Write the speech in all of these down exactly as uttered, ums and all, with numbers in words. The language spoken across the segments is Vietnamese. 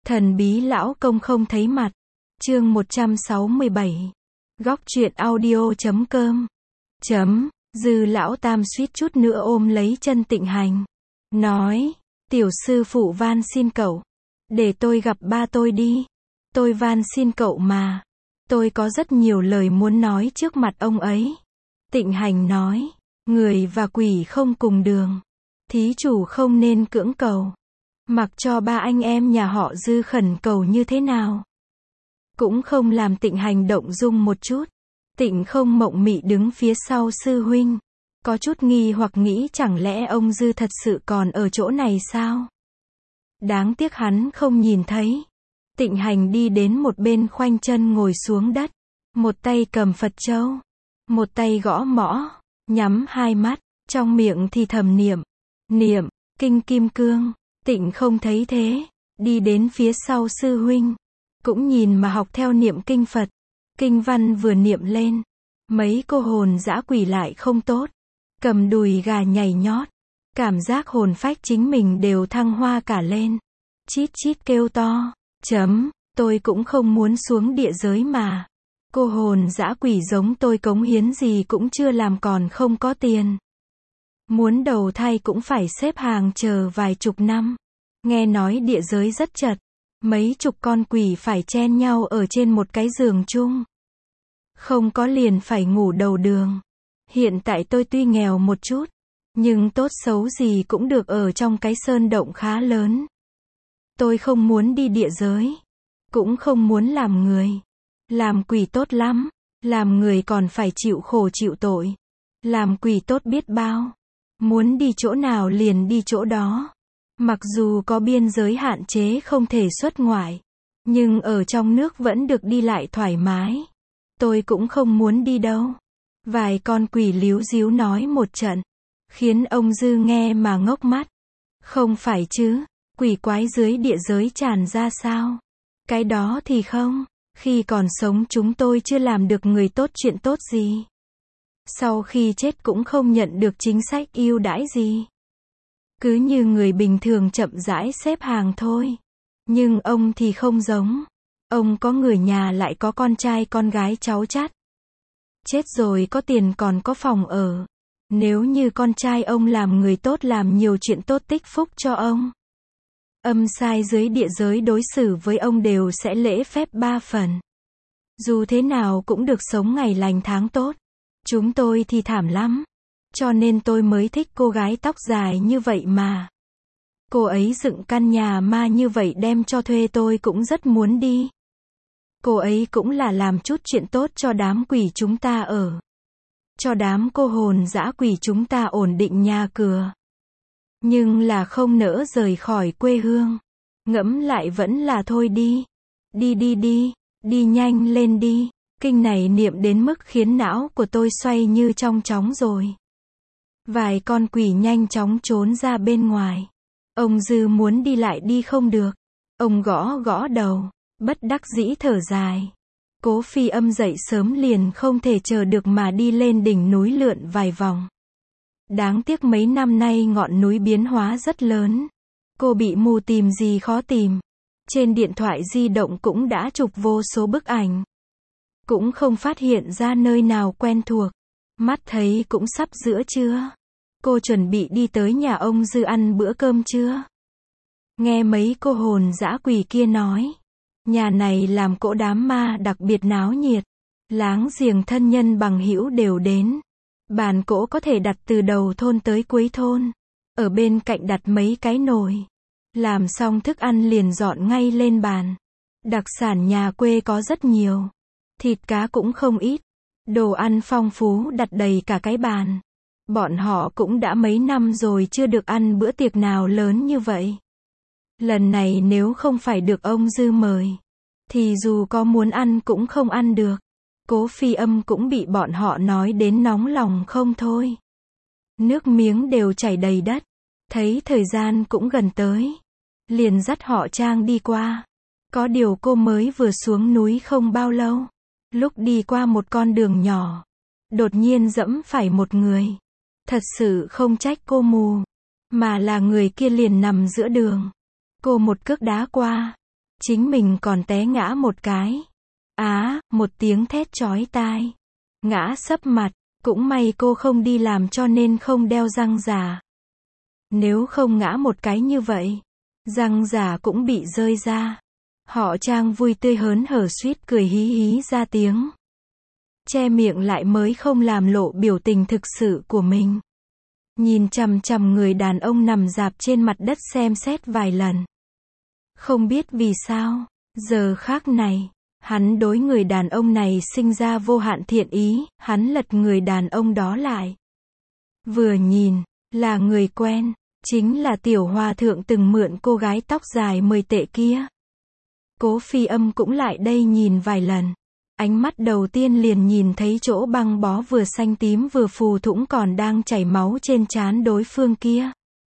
Thần bí lão công không thấy mặt. Chương một trăm sáu mươi bảy. Góc truyện audio chấm com. Chấm. Dư lão tam suýt chút nữa ôm lấy chân Tịnh Hành. Nói, tiểu sư phụ van xin cậu. Để tôi gặp ba tôi đi. Tôi van xin cậu mà. Tôi có rất nhiều lời muốn nói trước mặt ông ấy. Tịnh Hành nói, người và quỷ không cùng đường. Thí chủ không nên cưỡng cầu. Mặc cho ba anh em nhà họ Dư khẩn cầu như thế nào, cũng không làm Tịnh Hành động dung một chút. Tịnh không mộng mị đứng phía sau sư huynh, có chút nghi hoặc nghĩ chẳng lẽ ông Dư thật sự còn ở chỗ này sao? Đáng tiếc hắn không nhìn thấy. Tịnh Hành đi đến một bên khoanh chân ngồi xuống đất, một tay cầm Phật châu, một tay gõ mõ, nhắm hai mắt, trong miệng thì thầm niệm, niệm, kinh kim cương. Tịnh không thấy thế, đi đến phía sau sư huynh, cũng nhìn mà học theo niệm kinh Phật. Kinh văn vừa niệm lên, mấy cô hồn dã quỷ lại không tốt, cầm đùi gà nhảy nhót, cảm giác hồn phách chính mình đều thăng hoa cả lên, chít chít kêu to, chấm, tôi cũng không muốn xuống địa giới mà. Cô hồn dã quỷ giống tôi cống hiến gì cũng chưa làm còn không có tiền. Muốn đầu thai cũng phải xếp hàng chờ vài chục năm. Nghe nói địa giới rất chật, mấy chục con quỷ phải chen nhau ở trên một cái giường chung. Không có liền phải ngủ đầu đường. Hiện tại tôi tuy nghèo một chút, nhưng tốt xấu gì cũng được ở trong cái sơn động khá lớn. Tôi không muốn đi địa giới, cũng không muốn làm người. Làm quỷ tốt lắm, làm người còn phải chịu khổ chịu tội. Làm quỷ tốt biết bao. Muốn đi chỗ nào liền đi chỗ đó. Mặc dù có biên giới hạn chế không thể xuất ngoại, nhưng ở trong nước vẫn được đi lại thoải mái. Tôi cũng không muốn đi đâu. Vài con quỷ líu díu nói một trận, khiến ông Dư nghe mà ngốc mắt. Không phải chứ, quỷ quái dưới địa giới tràn ra sao? Cái đó thì không, khi còn sống chúng tôi chưa làm được người tốt chuyện tốt gì. Sau khi chết cũng không nhận được chính sách ưu đãi gì. Cứ như người bình thường chậm rãi xếp hàng thôi. Nhưng ông thì không giống. Ông có người nhà lại có con trai con gái cháu chắt. Chết rồi có tiền còn có phòng ở. Nếu như con trai ông làm người tốt làm nhiều chuyện tốt tích phúc cho ông, âm sai dưới địa giới đối xử với ông đều sẽ lễ phép ba phần. Dù thế nào cũng được sống ngày lành tháng tốt. Chúng tôi thì thảm lắm. Cho nên tôi mới thích cô gái tóc dài như vậy mà. Cô ấy dựng căn nhà ma như vậy đem cho thuê tôi cũng rất muốn đi. Cô ấy cũng là làm chút chuyện tốt cho đám quỷ chúng ta ở. Cho đám cô hồn dã quỷ chúng ta ổn định nhà cửa. Nhưng là không nỡ rời khỏi quê hương. Ngẫm lại vẫn là thôi đi. Đi đi đi, đi nhanh lên đi. Kinh này niệm đến mức khiến não của tôi xoay như trong chóng rồi. Vài con quỷ nhanh chóng trốn ra bên ngoài. Ông Dư muốn đi lại đi không được. Ông gõ gõ đầu, bất đắc dĩ thở dài. Cố Phi Âm dậy sớm liền không thể chờ được mà đi lên đỉnh núi lượn vài vòng. Đáng tiếc mấy năm nay ngọn núi biến hóa rất lớn. Cô bị mù tìm gì khó tìm. Trên điện thoại di động cũng đã chụp vô số bức ảnh. Cũng không phát hiện ra nơi nào quen thuộc. Mắt thấy cũng sắp giữa trưa. Cô chuẩn bị đi tới nhà ông Dư ăn bữa cơm trưa. Nghe mấy cô hồn dã quỷ kia nói, nhà này làm cỗ đám ma đặc biệt náo nhiệt. Láng giềng thân nhân bằng hữu đều đến. Bàn cỗ có thể đặt từ đầu thôn tới cuối thôn. Ở bên cạnh đặt mấy cái nồi. Làm xong thức ăn liền dọn ngay lên bàn. Đặc sản nhà quê có rất nhiều. Thịt cá cũng không ít. Đồ ăn phong phú đặt đầy cả cái bàn. Bọn họ cũng đã mấy năm rồi chưa được ăn bữa tiệc nào lớn như vậy. Lần này nếu không phải được ông Dư mời, thì dù có muốn ăn cũng không ăn được. Cố Phi Âm cũng bị bọn họ nói đến nóng lòng không thôi. Nước miếng đều chảy đầy đất. Thấy thời gian cũng gần tới, liền dắt họ Trang đi qua. Có điều cô mới vừa xuống núi không bao lâu. Lúc đi qua một con đường nhỏ, đột nhiên dẫm phải một người. Thật sự không trách cô mù, mà là người kia liền nằm giữa đường. Cô một cước đá qua, chính mình còn té ngã một cái. Á, một tiếng thét chói tai. Ngã sấp mặt, cũng may cô không đi làm cho nên không đeo răng giả. Nếu không ngã một cái như vậy, răng giả cũng bị rơi ra. Họ Trang vui tươi hớn hở suýt cười hí hí ra tiếng. Che miệng lại mới không làm lộ biểu tình thực sự của mình. Nhìn chằm chằm người đàn ông nằm rạp trên mặt đất xem xét vài lần. Không biết vì sao, giờ khác này, hắn đối người đàn ông này sinh ra vô hạn thiện ý, hắn lật người đàn ông đó lại. Vừa nhìn, là người quen, chính là tiểu hòa thượng từng mượn cô gái tóc dài mười tệ kia. Cố Phi Âm cũng lại đây nhìn vài lần. Ánh mắt đầu tiên liền nhìn thấy chỗ băng bó vừa xanh tím vừa phù thủng còn đang chảy máu trên trán đối phương kia.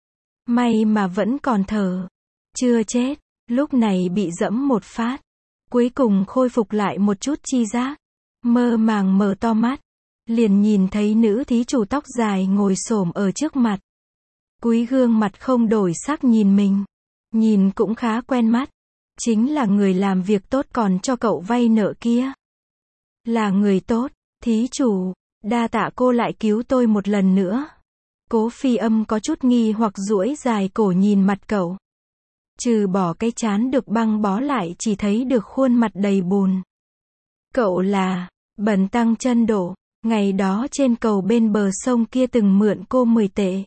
May mà vẫn còn thở. Chưa chết, lúc này bị dẫm một phát. Cuối cùng khôi phục lại một chút chi giác. Mơ màng mở to mắt. Liền nhìn thấy nữ thí chủ tóc dài ngồi xổm ở trước mặt. Cúi gương mặt không đổi sắc nhìn mình. Nhìn cũng khá quen mắt. Chính là người làm việc tốt còn cho cậu vay nợ kia. Là người tốt, thí chủ, đa tạ cô lại cứu tôi một lần nữa. Cố Phi Âm có chút nghi hoặc duỗi dài cổ nhìn mặt cậu. Trừ bỏ cái trán được băng bó lại chỉ thấy được khuôn mặt đầy bùn. Cậu là, Bần Tăng Chân Độ, ngày đó trên cầu bên bờ sông kia từng mượn cô mười tệ.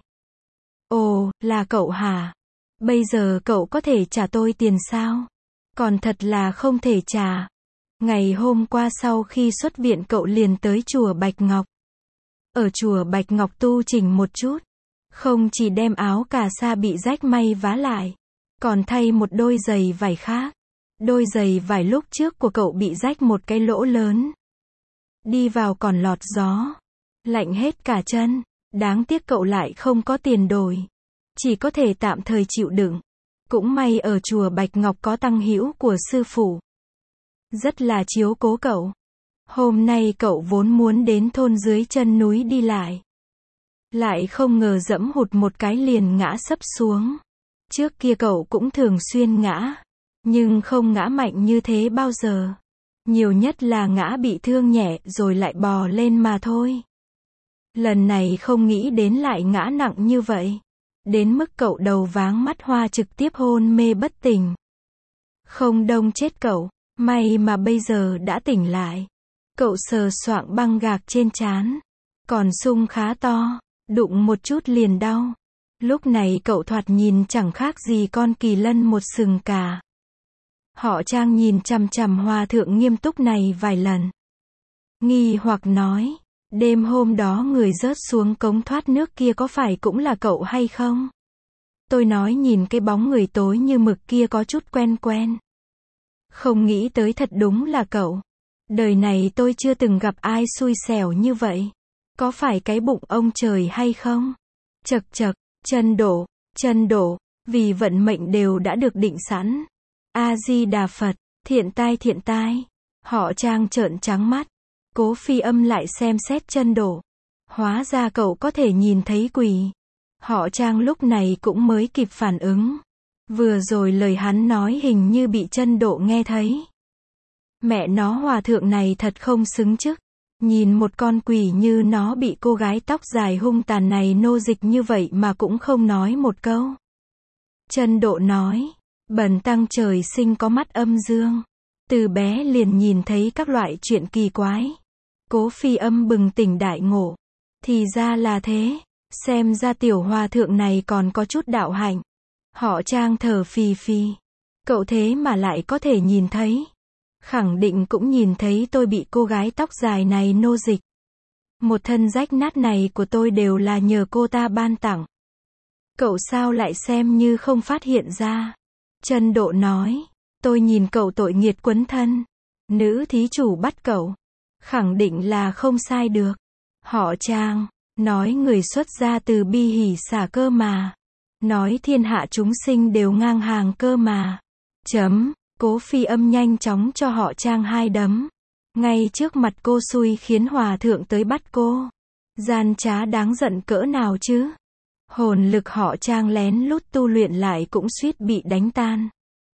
Ồ, là cậu hả? Bây giờ cậu có thể trả tôi tiền sao? Còn thật là không thể trả. Ngày hôm qua sau khi xuất viện cậu liền tới chùa Bạch Ngọc. Ở chùa Bạch Ngọc tu chỉnh một chút. Không chỉ đem áo cà sa bị rách may vá lại. Còn thay một đôi giày vải khác. Đôi giày vải lúc trước của cậu bị rách một cái lỗ lớn. Đi vào còn lọt gió. Lạnh hết cả chân. Đáng tiếc cậu lại không có tiền đổi. Chỉ có thể tạm thời chịu đựng. Cũng may ở chùa Bạch Ngọc có tăng hữu của sư phụ. Rất là chiếu cố cậu. Hôm nay cậu vốn muốn đến thôn dưới chân núi đi lại. Lại không ngờ dẫm hụt một cái liền ngã sấp xuống. Trước kia cậu cũng thường xuyên ngã. Nhưng không ngã mạnh như thế bao giờ. Nhiều nhất là ngã bị thương nhẹ rồi lại bò lên mà thôi. Lần này không nghĩ đến lại ngã nặng như vậy. Đến mức cậu đầu váng mắt hoa trực tiếp hôn mê bất tỉnh. Không đông chết cậu. May mà bây giờ đã tỉnh lại. Cậu sờ soạng băng gạc trên trán. Còn sung khá to. Đụng một chút liền đau. Lúc này cậu thoạt nhìn chẳng khác gì con kỳ lân một sừng cả. Họ Trang nhìn chằm chằm hòa thượng nghiêm túc này vài lần. Nghi hoặc nói. Đêm hôm đó người rớt xuống cống thoát nước kia có phải cũng là cậu hay không? Tôi nói nhìn cái bóng người tối như mực kia có chút quen quen. Không nghĩ tới thật đúng là cậu. Đời này tôi chưa từng gặp ai xui xẻo như vậy. Có phải cái bụng ông trời hay không? Chật chật, Chân Độ, Chân Độ, vì vận mệnh đều đã được định sẵn. A-di-đà Phật, thiện tai thiện tai. Họ Trang trợn trắng mắt. Cố Phi Âm lại xem xét Chân Độ. Hóa ra cậu có thể nhìn thấy quỷ. Họ Trang lúc này cũng mới kịp phản ứng. Vừa rồi lời hắn nói hình như bị Chân Độ nghe thấy. Mẹ nó hòa thượng này thật không xứng chức. Nhìn một con quỷ như nó bị cô gái tóc dài hung tàn này nô dịch như vậy mà cũng không nói một câu. Chân Độ nói, Bần Tăng trời sinh có mắt âm dương. Từ bé liền nhìn thấy các loại chuyện kỳ quái. Cố Phi Âm bừng tỉnh đại ngộ. Thì ra là thế. Xem ra tiểu hòa thượng này còn có chút đạo hạnh. Họ Trang thở phì phì. Cậu thế mà lại có thể nhìn thấy. Khẳng định cũng nhìn thấy tôi bị cô gái tóc dài này nô dịch. Một thân rách nát này của tôi đều là nhờ cô ta ban tặng. Cậu sao lại xem như không phát hiện ra? Chân Độ nói. Tôi nhìn cậu tội nghiệt quấn thân. Nữ thí chủ bắt cậu. Khẳng định là không sai được. Họ Trang. Nói người xuất gia từ bi hỷ xả cơ mà. Nói thiên hạ chúng sinh đều ngang hàng cơ mà. Chấm. Cố Phi Âm nhanh chóng cho họ Trang hai đấm. Ngay trước mặt cô xui khiến hòa thượng tới bắt cô. Gian trá đáng giận cỡ nào chứ. Hồn lực họ Trang lén lút tu luyện lại cũng suýt bị đánh tan.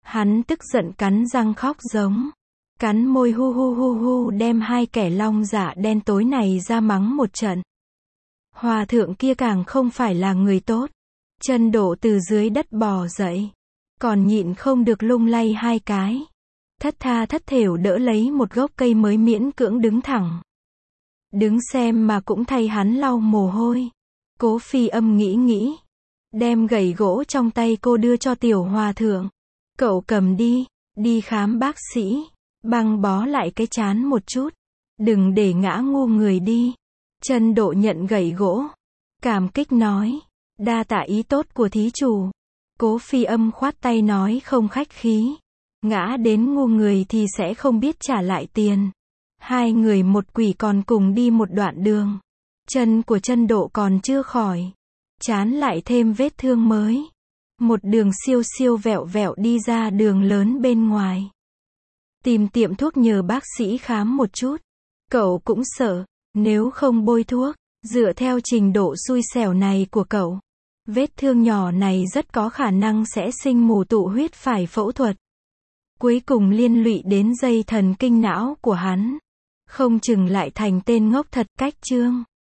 Hắn tức giận cắn răng khóc giống. Cắn môi hu hu hu hu đem hai kẻ long dạ đen tối này ra mắng một trận. Hòa thượng kia càng không phải là người tốt. Chân Độ từ dưới đất bò dậy. Còn nhịn không được lung lay hai cái. Thất tha thất thểu đỡ lấy một gốc cây mới miễn cưỡng đứng thẳng. Đứng xem mà cũng thay hắn lau mồ hôi. Cố Phi Âm nghĩ nghĩ. Đem gậy gỗ trong tay cô đưa cho tiểu hòa thượng. Cậu cầm đi, đi khám bác sĩ. Băng bó lại cái trán một chút. Đừng để ngã ngu người đi. Chân Độ nhận gậy gỗ. Cảm kích nói. Đa tạ ý tốt của thí chủ. Cố Phi Âm khoát tay nói không khách khí. Ngã đến ngu người thì sẽ không biết trả lại tiền. Hai người một quỷ còn cùng đi một đoạn đường. Chân của Chân Độ còn chưa khỏi. Chán lại thêm vết thương mới. Một đường siêu siêu vẹo vẹo đi ra đường lớn bên ngoài. Tìm tiệm thuốc nhờ bác sĩ khám một chút. Cậu cũng sợ. Nếu không bôi thuốc. Dựa theo trình độ xui xẻo này của cậu. Vết thương nhỏ này rất có khả năng sẽ sinh mù tụ huyết phải phẫu thuật. Cuối cùng liên lụy đến dây thần kinh não của hắn. Không chừng lại thành tên ngốc thật. Cách chương